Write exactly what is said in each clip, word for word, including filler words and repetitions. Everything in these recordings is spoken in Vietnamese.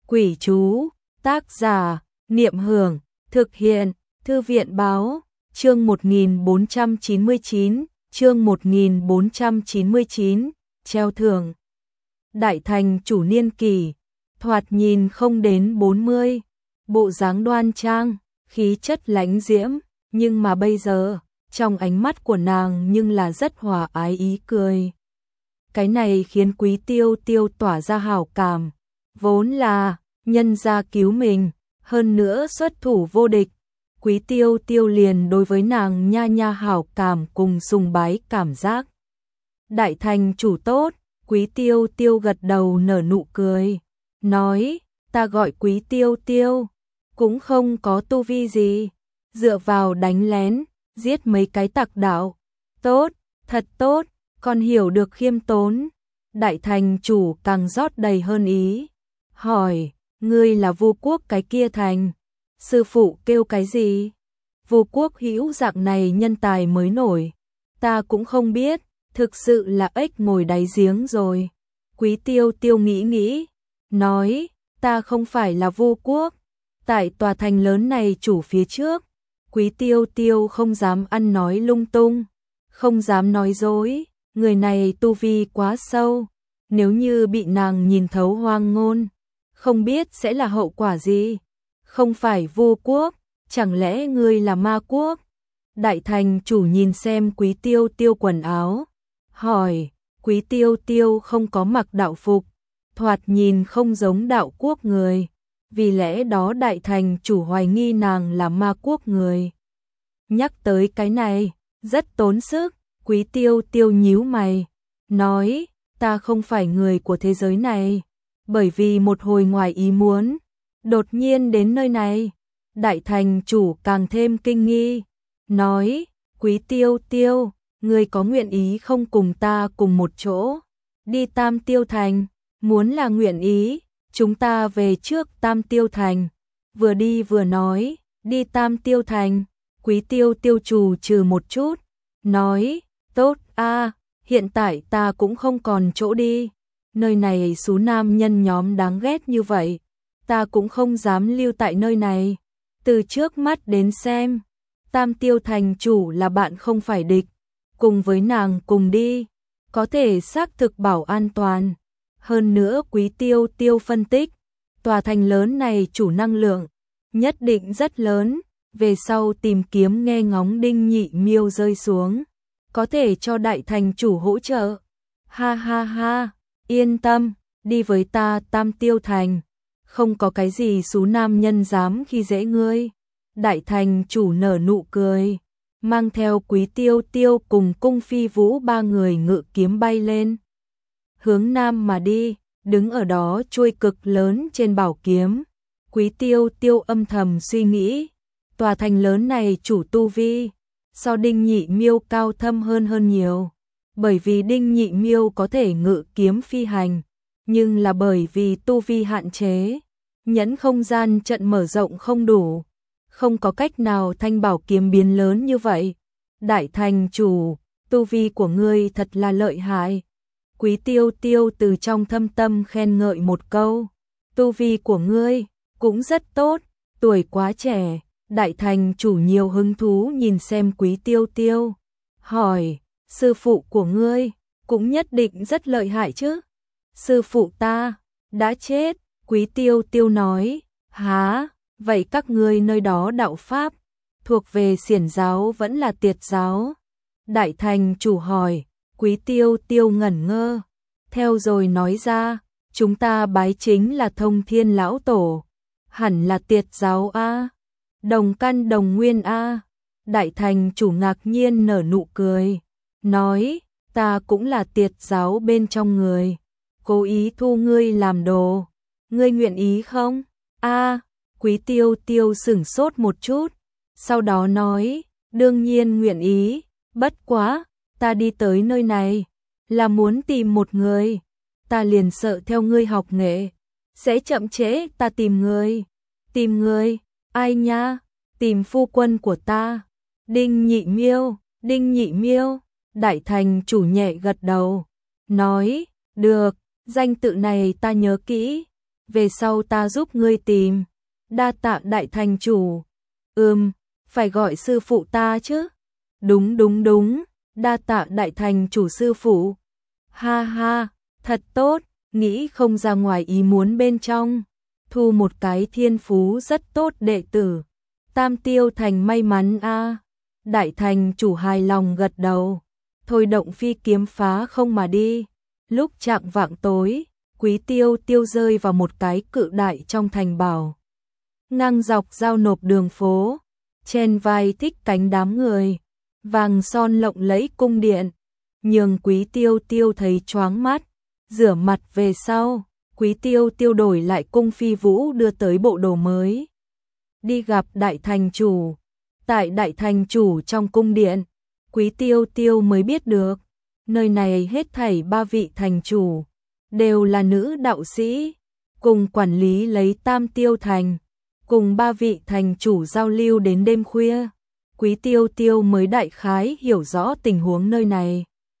Quỷ chú, tác giả, Niệm Hưởng, thực hiện, Thư viện báo, chương một nghìn bốn trăm chín mươi chín, chương một nghìn bốn trăm chín mươi chín, treo thưởng. Đại thành chủ niên kỷ, thoạt nhìn không đến bốn mươi, bộ dáng đoan trang, khí chất lãnh diễm, nhưng mà bây giờ, trong ánh mắt của nàng nhưng là rất hòa ái ý cười. Cái này khiến Quý Tiêu Tiêu tỏa ra hảo cảm, vốn là nhân gia cứu mình, hơn nữa xuất thủ vô địch. Quý Tiêu Tiêu liền đối với nàng nha nha hảo cảm cùng sùng bái cảm giác. Đại thành chủ tốt, Quý Tiêu Tiêu gật đầu nở nụ cười, nói, ta gọi Quý Tiêu Tiêu, cũng không có tu vi gì, dựa vào đánh lén, giết mấy cái tặc đạo. Tốt, thật tốt, còn hiểu được khiêm tốn. Đại thành chủ càng rót đầy hơn ý, hỏi, ngươi là Vu Quốc cái kia thành, sư phụ kêu cái gì? Vu Quốc hữu dạng này nhân tài mới nổi, ta cũng không biết, thực sự là ếch ngồi đáy giếng rồi. Quý Tiêu Tiêu nghĩ nghĩ, nói, ta không phải là Vu Quốc, tại tòa thành lớn này chủ phía trước. Quý Tiêu Tiêu không dám ăn nói lung tung, không dám nói dối, người này tu vi quá sâu, nếu như bị nàng nhìn thấu hoang ngôn, không biết sẽ là hậu quả gì. Không phải Vu Quốc, chẳng lẽ ngươi là Ma Quốc? Đại thành chủ nhìn xem Quý Tiêu Tiêu quần áo, hỏi, Quý Tiêu Tiêu không có mặc đạo phục, thoạt nhìn không giống đạo quốc người, vì lẽ đó đại thành chủ hoài nghi nàng là Ma Quốc người. Nhắc tới cái này, rất tốn sức. Quý Tiêu Tiêu nhíu mày, nói, ta không phải người của thế giới này, bởi vì một hồi ngoài ý muốn, đột nhiên đến nơi này. Đại thành chủ càng thêm kinh nghi, nói, Quý Tiêu Tiêu, ngươi có nguyện ý không cùng ta cùng một chỗ, đi Tam Tiêu Thành, muốn là nguyện ý, chúng ta về trước Tam Tiêu Thành. Vừa đi vừa nói, đi Tam Tiêu Thành. Quý Tiêu Tiêu trù trừ một chút, nói, tốt a, hiện tại ta cũng không còn chỗ đi, nơi này số nam nhân nhóm đáng ghét như vậy, ta cũng không dám lưu tại nơi này. Từ trước mắt đến xem, Tam Tiêu Thành chủ là bạn không phải địch, cùng với nàng cùng đi, có thể xác thực bảo an toàn. Hơn nữa Quý Tiêu Tiêu phân tích, tòa thành lớn này chủ năng lượng nhất định rất lớn, về sau tìm kiếm nghe ngóng Đinh Nhị Miêu rơi xuống, có thể cho đại thành chủ hỗ trợ. Ha ha ha, yên tâm, đi với ta Tam Tiêu Thành, không có cái gì số nam nhân dám khi dễ ngươi. Đại thành chủ nở nụ cười, mang theo Quý Tiêu Tiêu cùng Cung Phi Vũ ba người ngự kiếm bay lên, hướng nam mà đi, đứng ở đó chuôi cực lớn trên bảo kiếm. Quý Tiêu Tiêu âm thầm suy nghĩ, tòa thành lớn này chủ tu vi so Đinh Nhị Miêu cao thâm hơn hơn nhiều, bởi vì Đinh Nhị Miêu có thể ngự kiếm phi hành, nhưng là bởi vì tu vi hạn chế, nhẫn không gian trận mở rộng không đủ, không có cách nào thanh bảo kiếm biến lớn như vậy. Đại thành chủ, tu vi của ngươi thật là lợi hại. Quý Tiêu Tiêu từ trong thâm tâm khen ngợi một câu, tu vi của ngươi cũng rất tốt, tuổi quá trẻ. Đại thành chủ nhiều hứng thú nhìn xem Quý Tiêu Tiêu, hỏi, sư phụ của ngươi cũng nhất định rất lợi hại chứ? Sư phụ ta đã chết. Quý Tiêu Tiêu nói, há, vậy các ngươi nơi đó đạo pháp thuộc về Xiển giáo vẫn là Tiệt giáo? Đại thành chủ hỏi. Quý Tiêu Tiêu ngẩn ngơ, theo rồi nói ra, chúng ta bái chính là Thông Thiên lão tổ, hẳn là Tiệt giáo a. Đồng căn đồng nguyên a. Đại thành chủ ngạc nhiên nở nụ cười, nói, ta cũng là Tiệt giáo bên trong người, cố ý thu ngươi làm đồ, ngươi nguyện ý không? A. Quý Tiêu Tiêu sửng sốt một chút, sau đó nói, đương nhiên nguyện ý, bất quá, ta đi tới nơi này là muốn tìm một người, ta liền sợ theo ngươi học nghệ sẽ chậm trễ ta tìm người. Tìm người? Ai nha? Tìm phu quân của ta, Đinh Nhị Miêu. Đinh Nhị Miêu. Đại thành chủ nhẹ gật đầu, nói, được, danh tự này ta nhớ kỹ, về sau ta giúp ngươi tìm. Đa tạ đại thành chủ. Ừm, phải gọi sư phụ ta chứ. Đúng đúng đúng, đa tạ đại thành chủ sư phụ. Ha ha, thật tốt, nghĩ không ra ngoài ý muốn bên trong. Thu một cái thiên phú rất tốt đệ tử. Tam Tiêu Thành may mắn a. Đại thành chủ hài lòng gật đầu. Thôi động phi kiếm phá không mà đi. Lúc chạng vạng tối, Quý Tiêu Tiêu rơi vào một cái cự đại trong thành bảo. Ngang dọc giao nộp đường phố, trên vai thích cánh đám người, vàng son lộng lẫy cung điện, nhường Quý Tiêu Tiêu thấy choáng mắt. Rửa mặt về sau, Quý Tiêu Tiêu đổi lại cung phi vũ đưa tới bộ đồ mới. Đi gặp đại thành chủ. Tại đại thành chủ trong cung điện, Quý Tiêu Tiêu mới biết được, nơi này hết thảy ba vị thành chủ đều là nữ đạo sĩ, cùng quản lý lấy Tam Tiêu Thành, cùng ba vị thành chủ giao lưu đến đêm khuya. Quý Tiêu Tiêu mới đại khái hiểu rõ tình huống nơi này.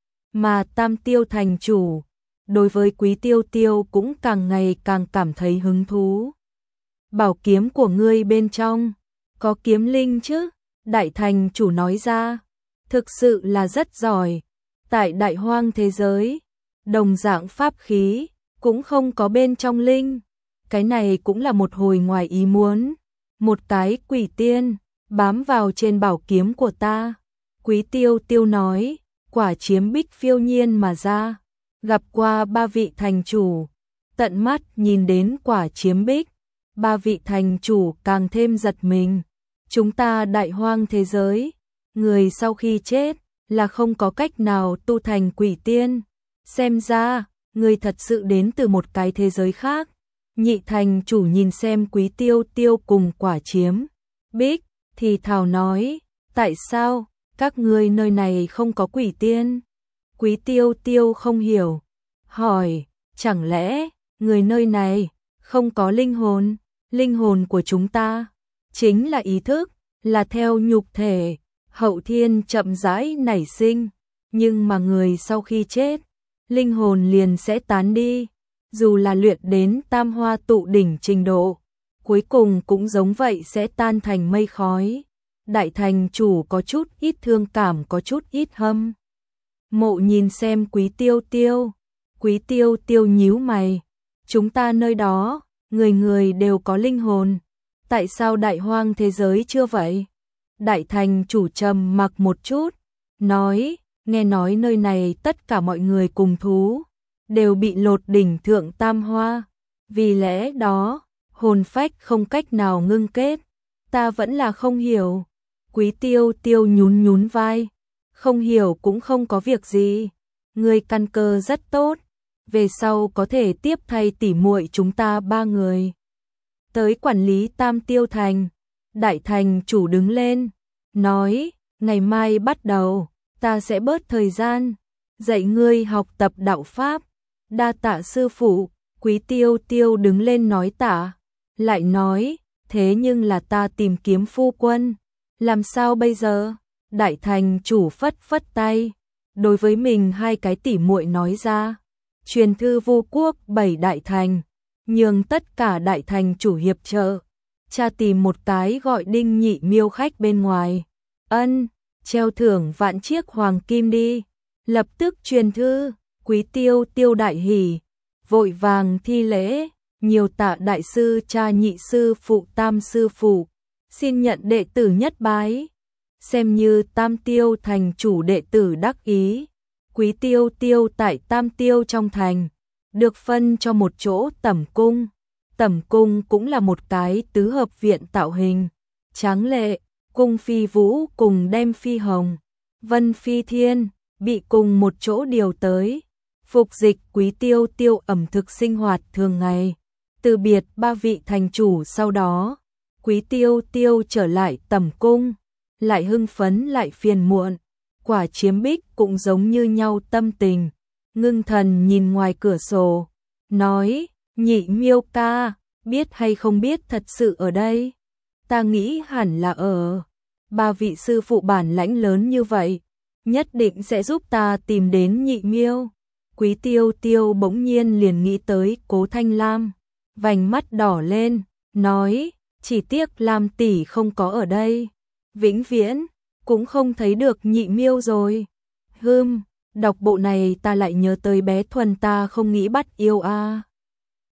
Mà Tam Tiêu thành chủ, đối với Quý Tiêu Tiêu cũng càng ngày càng cảm thấy hứng thú. Bảo kiếm của ngươi bên trong, có kiếm linh chứ? Đại thành chủ nói ra, thực sự là rất giỏi. Tại đại hoang thế giới, đồng dạng pháp khí, cũng không có bên trong linh. Cái này cũng là một hồi ngoài ý muốn. Một cái quỷ tiên, bám vào trên bảo kiếm của ta. Quý Tiêu Tiêu nói, quả chiếm bích phiêu nhiên mà ra. Gặp qua ba vị thành chủ, tận mắt nhìn đến quả chiếm bích, ba vị thành chủ càng thêm giật mình. Chúng ta đại hoang thế giới, người sau khi chết là không có cách nào tu thành quỷ tiên. Xem ra, người thật sự đến từ một cái thế giới khác. Nhị thành chủ nhìn xem Quý Tiêu Tiêu cùng quả chiếm bích, thì thào nói, tại sao các ngươi nơi này không có quỷ tiên? Quý Tiêu Tiêu không hiểu, hỏi, chẳng lẽ người nơi này không có linh hồn? Linh hồn của chúng ta chính là ý thức, là theo nhục thể, hậu thiên chậm rãi nảy sinh, nhưng mà người sau khi chết, linh hồn liền sẽ tán đi, dù là luyện đến tam hoa tụ đỉnh trình độ, cuối cùng cũng giống vậy sẽ tan thành mây khói. Đại thành chủ có chút ít thương cảm, có chút ít hâm mộ nhìn xem Quý Tiêu Tiêu. Quý Tiêu Tiêu nhíu mày, chúng ta nơi đó, người người đều có linh hồn, tại sao đại hoang thế giới chưa vậy? Đại thành chủ trầm mặc một chút, nói, nghe nói nơi này tất cả mọi người cùng thú, đều bị lột đỉnh thượng tam hoa, vì lẽ đó, hồn phách không cách nào ngưng kết, ta vẫn là không hiểu. Quý Tiêu Tiêu nhún nhún vai, không hiểu cũng không có việc gì, người căn cơ rất tốt, về sau có thể tiếp thay tỉ muội chúng ta ba người. Tới quản lý Tam Tiêu Thành, đại thành chủ đứng lên, nói, ngày mai bắt đầu, ta sẽ bớt thời gian, dạy ngươi học tập đạo Pháp, đa tạ sư phụ. Quý Tiêu Tiêu đứng lên nói tạ, lại nói, thế nhưng là ta tìm kiếm phu quân, làm sao bây giờ? Đại thành chủ phất phất tay, đối với mình hai cái tỉ muội nói ra, truyền thư Vu quốc bảy đại thành, nhường tất cả đại thành chủ hiệp trợ, cha tìm một cái gọi Đinh Nhị Miêu khách bên ngoài, ân, treo thưởng vạn chiếc hoàng kim đi. Lập tức truyền thư. Quý Tiêu Tiêu đại hỉ, vội vàng thi lễ, nhiều tạ đại sư cha nhị sư phụ tam sư phụ, xin nhận đệ tử nhất bái, xem như Tam Tiêu thành chủ đệ tử đắc ý. Quý Tiêu Tiêu tại Tam Tiêu trong thành, được phân cho một chỗ tẩm cung. Tẩm cung cũng là một cái tứ hợp viện tạo hình, tráng lệ, cung phi vũ cùng đem phi hồng, vân phi thiên, bị cùng một chỗ điều tới. Phục dịch Quý Tiêu Tiêu ẩm thực sinh hoạt thường ngày. Từ biệt ba vị thành chủ sau đó, Quý Tiêu Tiêu trở lại tẩm cung, lại hưng phấn lại phiền muộn. Quả chiếm bích cũng giống như nhau tâm tình, ngưng thần nhìn ngoài cửa sổ, nói, Nhị Miêu ca, biết hay không biết thật sự ở đây? Ta nghĩ hẳn là ở. Ba vị sư phụ bản lãnh lớn như vậy, nhất định sẽ giúp ta tìm đến Nhị Miêu. Quý Tiêu Tiêu bỗng nhiên liền nghĩ tới Cố Thanh Lam, vành mắt đỏ lên, nói, chỉ tiếc Lam tỷ không có ở đây, vĩnh viễn cũng không thấy được Nhị Miêu rồi. Hừm, đọc bộ này ta lại nhớ tới bé Thuần, ta không nghĩ bắt yêu a. À.